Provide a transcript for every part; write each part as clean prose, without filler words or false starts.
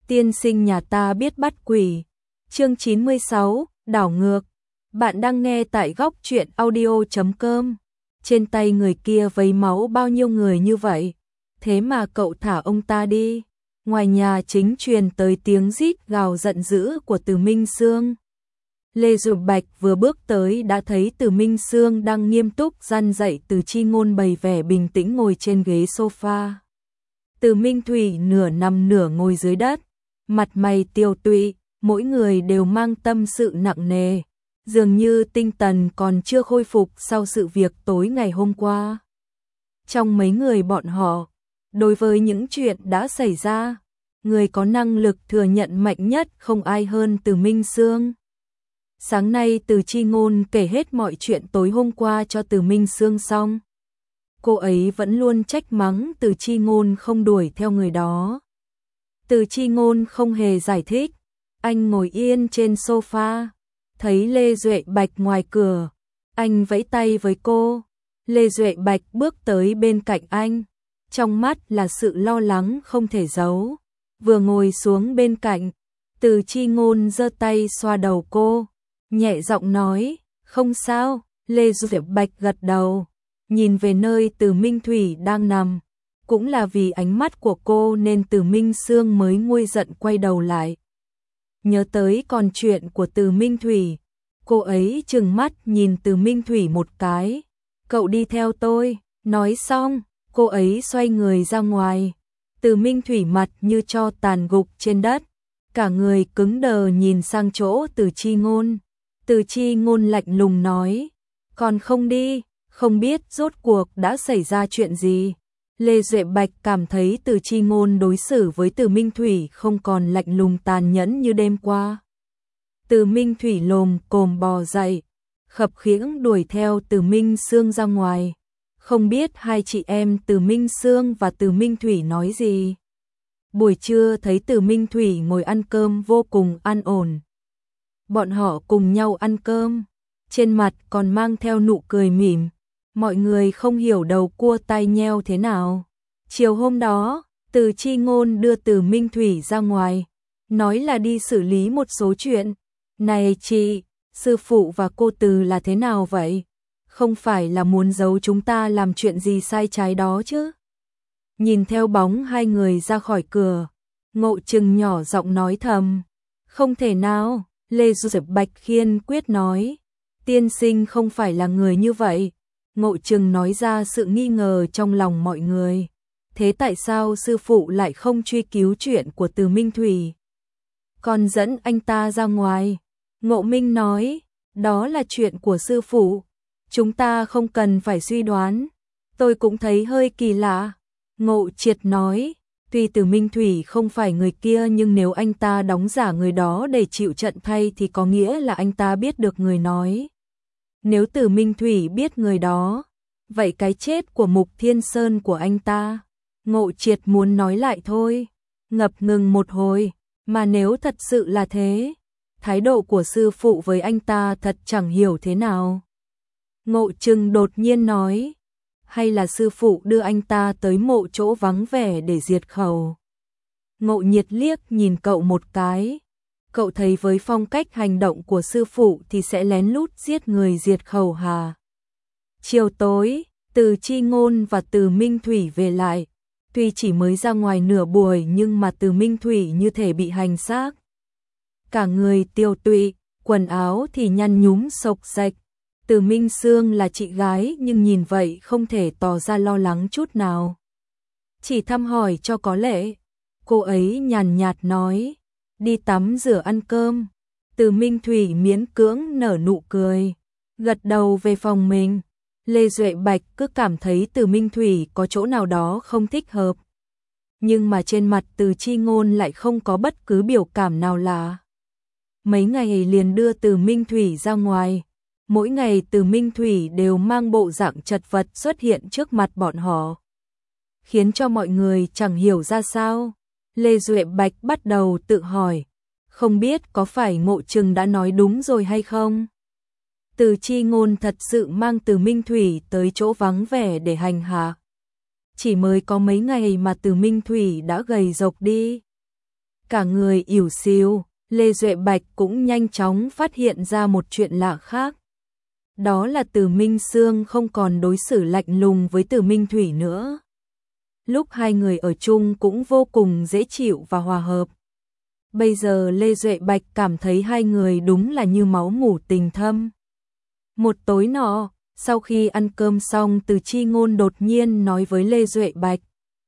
Tiên sinh nhà ta biết bắt quỷ. Chương 96, đảo ngược. Bạn đang nghe tại góc truyện audio.com. Trên tay người kia vấy máu bao nhiêu người như vậy, thế mà cậu thả ông ta đi. Ngoài nhà chính truyền tới tiếng rít gào giận dữ của Từ Minh Sương. Lê Dụ Bạch vừa bước tới đã thấy Từ Minh Sương đang nghiêm túc răn dạy Từ Chi Ngôn bày vẻ bình tĩnh ngồi trên ghế sofa. Từ Minh Thủy nửa nằm nửa ngồi dưới đất, mặt mày tiêu tụy, mỗi người đều mang tâm sự nặng nề, dường như tinh thần còn chưa khôi phục sau sự việc tối ngày hôm qua. Trong mấy người bọn họ, đối với những chuyện đã xảy ra, người có năng lực thừa nhận mạnh nhất không ai hơn Từ Minh Sương. Sáng nay Từ Chi Ngôn kể hết mọi chuyện tối hôm qua cho Từ Minh Sương xong. Cô ấy vẫn luôn trách mắng Từ Chi Ngôn không đuổi theo người đó. Từ Chi Ngôn không hề giải thích, anh ngồi yên trên sofa, thấy Lê Duệ Bạch ngoài cửa, anh vẫy tay với cô. Lê Duệ Bạch bước tới bên cạnh anh, trong mắt là sự lo lắng không thể giấu. Vừa ngồi xuống bên cạnh, Từ Chi Ngôn giơ tay xoa đầu cô, nhẹ giọng nói, không sao. Lê Duệ Bạch gật đầu, nhìn về nơi Từ Minh Thủy đang nằm. Cũng là vì ánh mắt của cô nên Từ Minh Sương mới nguôi giận quay đầu lại. Nhớ tới còn chuyện của Từ Minh Thủy, cô ấy trừng mắt nhìn Từ Minh Thủy một cái. Cậu đi theo tôi. Nói xong, cô ấy xoay người ra ngoài. Từ Minh Thủy mặt như tro tàn gục trên đất, cả người cứng đờ nhìn sang chỗ Từ Chi Ngôn. Từ Chi Ngôn lạnh lùng nói, còn không đi, không biết rốt cuộc đã xảy ra chuyện gì. Lê Duệ Bạch cảm thấy Từ Chi Ngôn đối xử với Từ Minh Thủy không còn lạnh lùng tàn nhẫn như đêm qua. Từ Minh Thủy lồm cồm bò dậy, khập khiễng đuổi theo Từ Minh Sương ra ngoài. Không biết hai chị em Từ Minh Sương và Từ Minh Thủy nói gì. Buổi trưa thấy Từ Minh Thủy ngồi ăn cơm vô cùng an ổn. Bọn họ cùng nhau ăn cơm, trên mặt còn mang theo nụ cười mỉm. Mọi người không hiểu đầu cua tai nheo thế nào. Chiều hôm đó, Từ Chi Ngôn đưa Từ Minh Thủy ra ngoài, nói là đi xử lý một số chuyện. Này chị, sư phụ và cô Từ là thế nào vậy? Không phải là muốn giấu chúng ta làm chuyện gì sai trái đó chứ? Nhìn theo bóng hai người ra khỏi cửa, Ngộ Trừng nhỏ giọng nói thầm. Không thể nào, Lê Duệ Bạch kiên quyết nói. Tiên sinh không phải là người như vậy. Ngộ Trừng nói ra sự nghi ngờ trong lòng mọi người. Thế tại sao sư phụ lại không truy cứu chuyện của Từ Minh Thủy, còn dẫn anh ta ra ngoài? Ngộ Minh nói, đó là chuyện của sư phụ, chúng ta không cần phải suy đoán. Tôi cũng thấy hơi kỳ lạ. Ngộ Triệt nói, tuy Từ Minh Thủy không phải người kia nhưng nếu anh ta đóng giả người đó để chịu trận thay thì có nghĩa là anh ta biết được người nói. Nếu Từ Minh Thủy biết người đó, vậy cái chết của Mục Thiên Sơn của anh ta. Ngộ Triệt muốn nói lại thôi, ngập ngừng một hồi, mà nếu thật sự là thế, thái độ của sư phụ với anh ta thật chẳng hiểu thế nào. Ngộ Trừng đột nhiên nói, hay là sư phụ đưa anh ta tới mộ chỗ vắng vẻ để diệt khẩu. Ngộ Nhiệt liếc nhìn cậu một cái. Cậu thấy với phong cách hành động của sư phụ thì sẽ lén lút giết người diệt khẩu hả? Chiều tối, Từ Chi Ngôn và Từ Minh Thủy về lại. Tuy chỉ mới ra ngoài nửa buổi nhưng mà Từ Minh Thủy như thể bị hành xác. Cả người tiêu tụy, quần áo thì nhăn nhúm xộc xệch. Từ Minh Sương là chị gái nhưng nhìn vậy không thể tỏ ra lo lắng chút nào. Chỉ thăm hỏi cho có lệ. Cô ấy nhàn nhạt nói, đi tắm rửa ăn cơm. Từ Minh Thủy miễn cưỡng nở nụ cười, gật đầu về phòng mình. Lê Duệ Bạch cứ cảm thấy Từ Minh Thủy có chỗ nào đó không thích hợp. Nhưng mà trên mặt Từ Chi Ngôn lại không có bất cứ biểu cảm nào lạ. Mấy ngày liền đưa Từ Minh Thủy ra ngoài. Mỗi ngày Từ Minh Thủy đều mang bộ dạng chật vật xuất hiện trước mặt bọn họ, khiến cho mọi người chẳng hiểu ra sao. Lê Duệ Bạch bắt đầu tự hỏi, không biết có phải Ngộ Trừng đã nói đúng rồi hay không? Từ Chi Ngôn thật sự mang Từ Minh Thủy tới chỗ vắng vẻ để hành hạ. Chỉ mới có mấy ngày mà Từ Minh Thủy đã gầy rộc đi. cả người ỉu xìu. Lê Duệ Bạch cũng nhanh chóng phát hiện ra một chuyện lạ khác. Đó là Từ Minh Sương không còn đối xử lạnh lùng với Từ Minh Thủy nữa. Lúc hai người ở chung cũng vô cùng dễ chịu và hòa hợp. Bây giờ Lê Duệ Bạch cảm thấy hai người đúng là như máu mủ tình thâm. Một tối nọ, sau khi ăn cơm xong, Từ Chi Ngôn đột nhiên nói với Lê Duệ Bạch: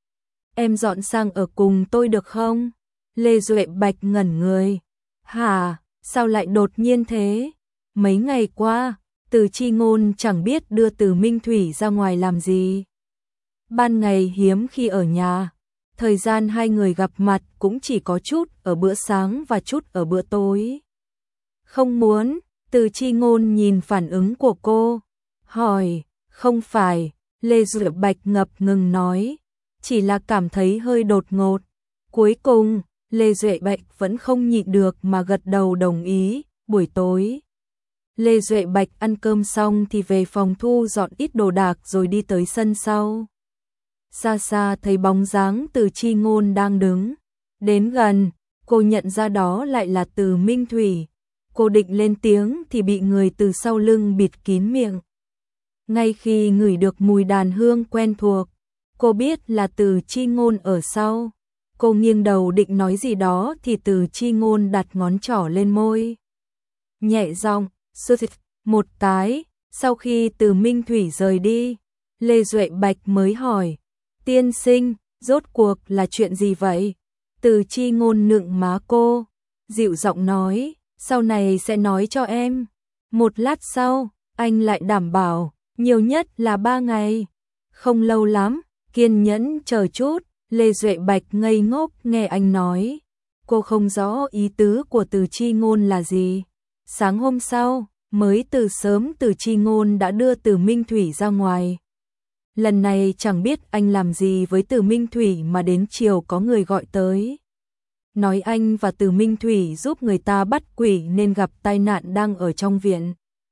"Em dọn sang ở cùng tôi được không?" Lê Duệ Bạch ngẩn người. "Hả, sao lại đột nhiên thế? Mấy ngày qua, Từ Chi Ngôn chẳng biết đưa Từ Minh Thủy ra ngoài làm gì. Ban ngày hiếm khi ở nhà, thời gian hai người gặp mặt cũng chỉ có chút ở bữa sáng và chút ở bữa tối." "Không muốn." Từ Chi Ngôn nhìn phản ứng của cô, hỏi. "Không phải." Lê Duệ Bạch ngập ngừng nói, "chỉ là cảm thấy hơi đột ngột." Cuối cùng, Lê Duệ Bạch vẫn không nhịn được mà gật đầu đồng ý. Buổi tối, Lê Duệ Bạch ăn cơm xong thì về phòng thu dọn ít đồ đạc rồi đi tới sân sau. Xa xa thấy bóng dáng Từ Chi Ngôn đang đứng. Đến gần, cô nhận ra đó lại là Từ Minh Thủy. Cô định lên tiếng thì bị người từ sau lưng bịt kín miệng. Ngay khi ngửi được mùi đàn hương quen thuộc, cô biết là Từ Chi Ngôn ở sau. Cô nghiêng đầu định nói gì đó thì Từ Chi Ngôn đặt ngón trỏ lên môi. Nhẹ giọng, "Sụt" một cái. Sau khi Từ Minh Thủy rời đi, Lê Duệ Bạch mới hỏi: "Tiên sinh, rốt cuộc là chuyện gì vậy?" Từ Chi Ngôn nựng má cô, dịu giọng nói: "Sau này sẽ nói cho em." Một lát sau, anh lại đảm bảo, "Nhiều nhất là 3 ngày. Không lâu lắm, kiên nhẫn chờ chút." Lê Duệ Bạch ngây ngốc nghe anh nói. Cô không rõ ý tứ của Từ Chi Ngôn là gì. Sáng hôm sau, mới từ sớm Từ Chi Ngôn đã đưa Từ Minh Thủy ra ngoài. Lần này chẳng biết anh làm gì với Từ Minh Thủy mà đến chiều có người gọi tới. Nói anh và Từ Minh Thủy giúp người ta bắt quỷ nên gặp tai nạn đang ở trong viện.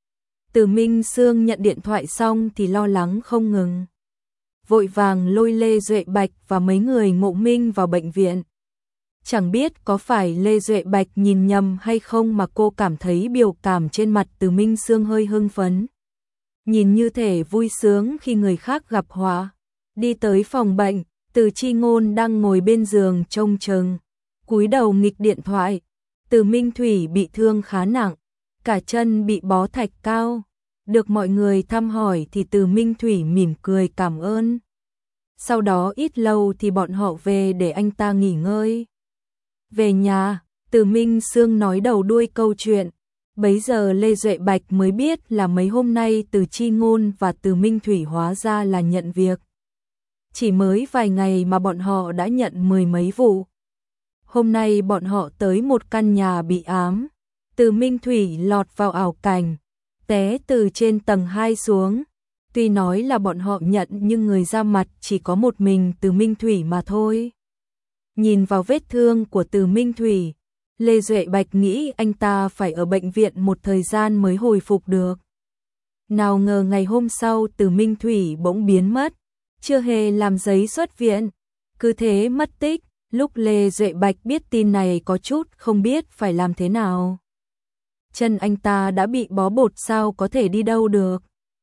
Từ Minh Sương nhận điện thoại xong thì lo lắng không ngừng. Vội vàng lôi Lê Duệ Bạch và mấy người Ngộ Minh vào bệnh viện. Chẳng biết có phải Lê Duệ Bạch nhìn nhầm hay không mà cô cảm thấy biểu cảm trên mặt Từ Minh Sương hơi hưng phấn. Nhìn như thể vui sướng khi người khác gặp họa. Đi tới phòng bệnh, Từ Chi Ngôn đang ngồi bên giường trông chừng, cúi đầu nghịch điện thoại. Từ Minh Thủy bị thương khá nặng, cả chân bị bó thạch cao. Được mọi người thăm hỏi thì Từ Minh Thủy mỉm cười cảm ơn. Sau đó ít lâu thì bọn họ về để anh ta nghỉ ngơi. Về nhà, Từ Minh Sương nói đầu đuôi câu chuyện. Bấy giờ Lê Duệ Bạch mới biết là mấy hôm nay Từ Chi Ngôn và Từ Minh Thủy hóa ra là nhận việc. Chỉ mới vài ngày mà bọn họ đã nhận 10 mấy vụ. Hôm nay bọn họ tới một căn nhà bị ám. Từ Minh Thủy lọt vào ảo cảnh, té từ trên tầng 2 xuống. Tuy nói là bọn họ nhận nhưng người ra mặt chỉ có một mình Từ Minh Thủy mà thôi. Nhìn vào vết thương của Từ Minh Thủy, Lê Duệ Bạch nghĩ anh ta phải ở bệnh viện một thời gian mới hồi phục được. Nào ngờ ngày hôm sau Từ Minh Thủy bỗng biến mất, chưa hề làm giấy xuất viện, cứ thế mất tích. Lúc Lê Duệ Bạch biết tin này có chút không biết phải làm thế nào. Chân anh ta đã bị bó bột sao có thể đi đâu được.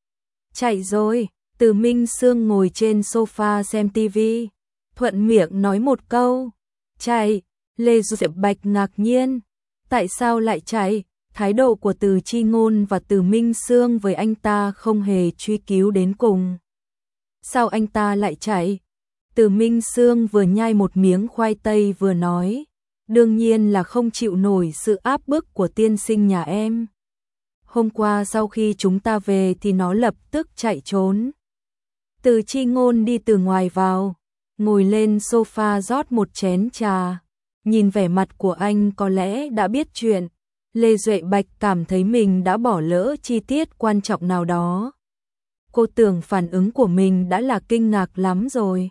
Chạy rồi. Từ Minh Sương ngồi trên sofa xem tivi, thuận miệng nói một câu, chạy. Lê Duệ Bạch ngạc nhiên, tại sao lại chạy? Thái độ của Từ Chi Ngôn và Từ Minh Sương với anh ta không hề truy cứu đến cùng. Sao anh ta lại chạy? Từ Minh Sương vừa nhai một miếng khoai tây vừa nói, đương nhiên là không chịu nổi sự áp bức của tiên sinh nhà em. Hôm qua sau khi chúng ta về thì nó lập tức chạy trốn. Từ Chi Ngôn đi từ ngoài vào, ngồi lên sofa rót một chén trà. Nhìn vẻ mặt của anh có lẽ đã biết chuyện. Lê Duệ Bạch cảm thấy mình đã bỏ lỡ chi tiết quan trọng nào đó. Cô tưởng phản ứng của mình đã là kinh ngạc lắm rồi.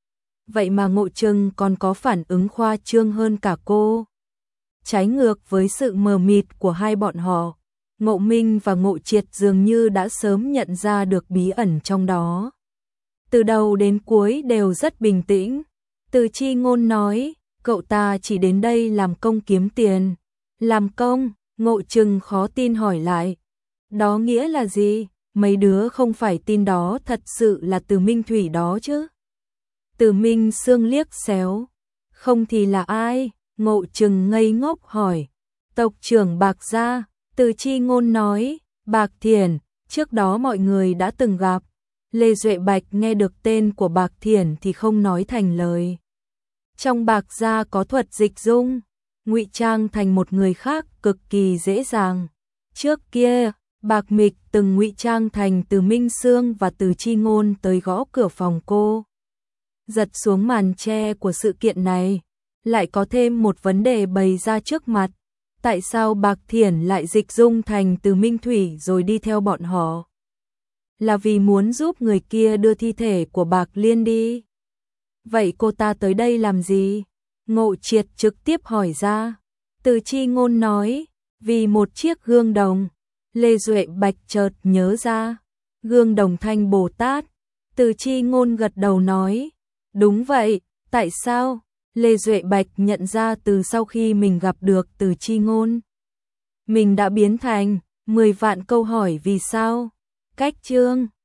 Vậy mà Ngộ Trừng còn có phản ứng khoa trương hơn cả cô. Trái ngược với sự mờ mịt của hai bọn họ, Ngộ Minh và Ngộ Triệt dường như đã sớm nhận ra được bí ẩn trong đó. Từ đầu đến cuối đều rất bình tĩnh. Từ Chi Ngôn nói, Cậu ta chỉ đến đây làm công kiếm tiền. Làm công? Ngộ Trừng khó tin hỏi lại. Đó nghĩa là gì? Mấy đứa không phải tin đó thật sự là Từ Minh Thủy đó chứ? Từ Minh Sương liếc xéo. Không thì là ai? Ngộ Trừng ngây ngốc hỏi. Tộc trưởng Bạc gia. Từ Chi Ngôn nói. Bạc Thiển, trước đó mọi người đã từng gặp. Lê Duệ Bạch nghe được tên của Bạc Thiển thì không nói thành lời. Trong Bạc gia có thuật dịch dung, ngụy trang thành một người khác cực kỳ dễ dàng. Trước kia, Bạc Mịch từng ngụy trang thành Từ Minh Sương và Từ Chi Ngôn tới gõ cửa phòng cô. Giật xuống màn che của sự kiện này, lại có thêm một vấn đề bày ra trước mặt. Tại sao Bạc Thiển lại dịch dung thành Từ Minh Thủy rồi đi theo bọn họ? Là vì muốn giúp người kia đưa thi thể của Bạc Liên đi. Vậy cô ta tới đây làm gì? Ngộ Triệt trực tiếp hỏi ra. Từ Chi Ngôn nói, vì một chiếc gương đồng. Lê Duệ Bạch chợt nhớ ra, gương đồng Thanh Bồ Tát. Từ Chi Ngôn gật đầu nói, đúng vậy, tại sao? Lê Duệ Bạch nhận ra từ sau khi mình gặp được Từ Chi Ngôn, mình đã biến thành 10 vạn câu hỏi vì sao. Cách chương